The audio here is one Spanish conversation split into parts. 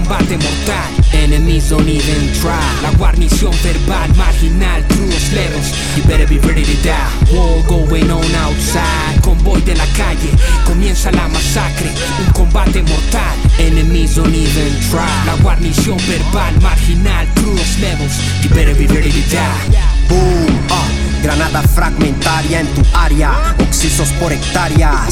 combate mortal. Enemies don't even try. La guarnición verbal marginal, crudos levels. You better be ready to die. War going on outside. Convoy de la calle, comienza la masacre. Un combate mortal. Enemies don't even try. La guarnición verbal marginal, crudos levels. You better be ready to die. Boom, granada fragmentaria en tu área, oxisos por hectáreas.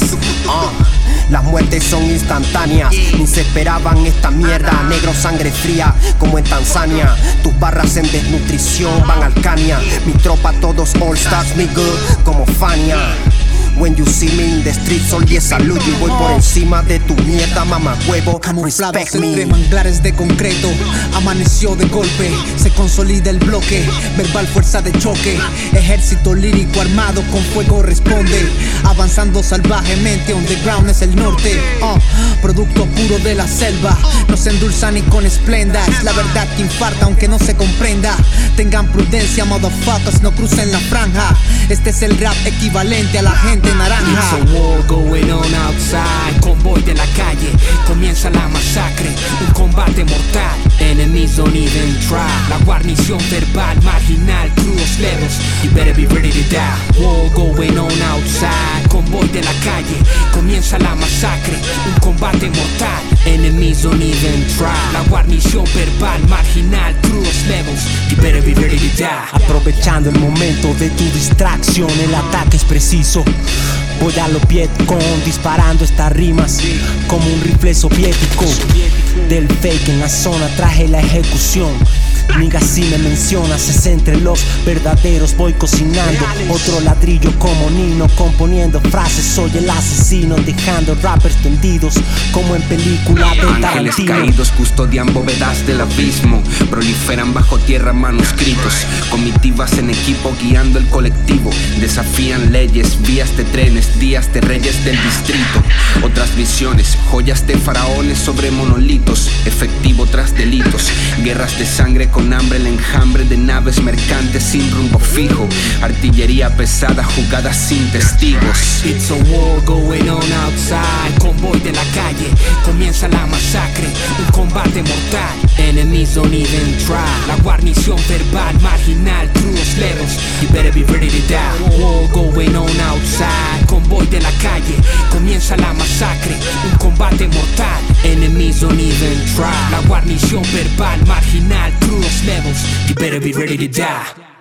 Las muertes son instantáneas, ni se esperaban esta mierda. Negro, sangre fría, como en Tanzania. Tus barras en desnutrición van al Kania. Mi tropa todos all stars, nigga, como Fania. When you see me in the streets, oye salud. Y voy por encima de tu mierda, mamá huevo. Camuflados entre manglares de concreto. Amaneció de golpe, se consolida el bloque. Verbal fuerza de choque. Ejército lírico armado con fuego responde. Avanzando salvajemente, underground es el norte. Producto puro de la selva. No se endulza ni con esplendas. La verdad que infarta aunque no se comprenda. Tengan prudencia, motherfuckers, no crucen la franja. Este es el rap equivalente a la gente naranja. It's a war going on outside. Convoy de la calle, comienza la masacre. Un combate mortal. Enemies don't even try. La guarnición verbal marginal, crudos levels. You better be ready to die. War going on outside. Convoy de la calle, comienza la masacre. Un combate mortal. Enemies don't even try. La guarnición verbal marginal, crudos levels. You better be ready to die. Aprovechando el momento de tu distracción, el ataque es preciso. Voy a los Vietcong disparando estas rimas como un rifle soviético. Del fake en la zona traje la ejecución. Nigga, si me mencionas es entre los verdaderos. Voy cocinando otro ladrillo como Nino, componiendo frases. Soy el asesino, dejando rappers tendidos como en película de Tarantino. Ángeles caídos custodian bóvedas del abismo. Proliferan bajo tierra manuscritos. Comitivas en equipo guiando el colectivo. Desafían leyes, vías de trenes, días de reyes del distrito. Otras visiones, joyas de faraones sobre monolitos. Efectivo tras delitos, guerras de sangre con hambre, el enjambre de naves mercantes sin rumbo fijo. Artillería pesada, jugadas sin testigos. It's a war going on outside. Convoy de la calle, comienza la masacre. Un combate mortal. Enemies don't even try. La guarnición verbal marginal, crudos levels. You better be ready to die. War going on outside. Convoy de la calle, comienza la masacre. Un combate mortal. Enemies don't even try. La guarnición verbal marginal, crudos levels. You better be ready to die.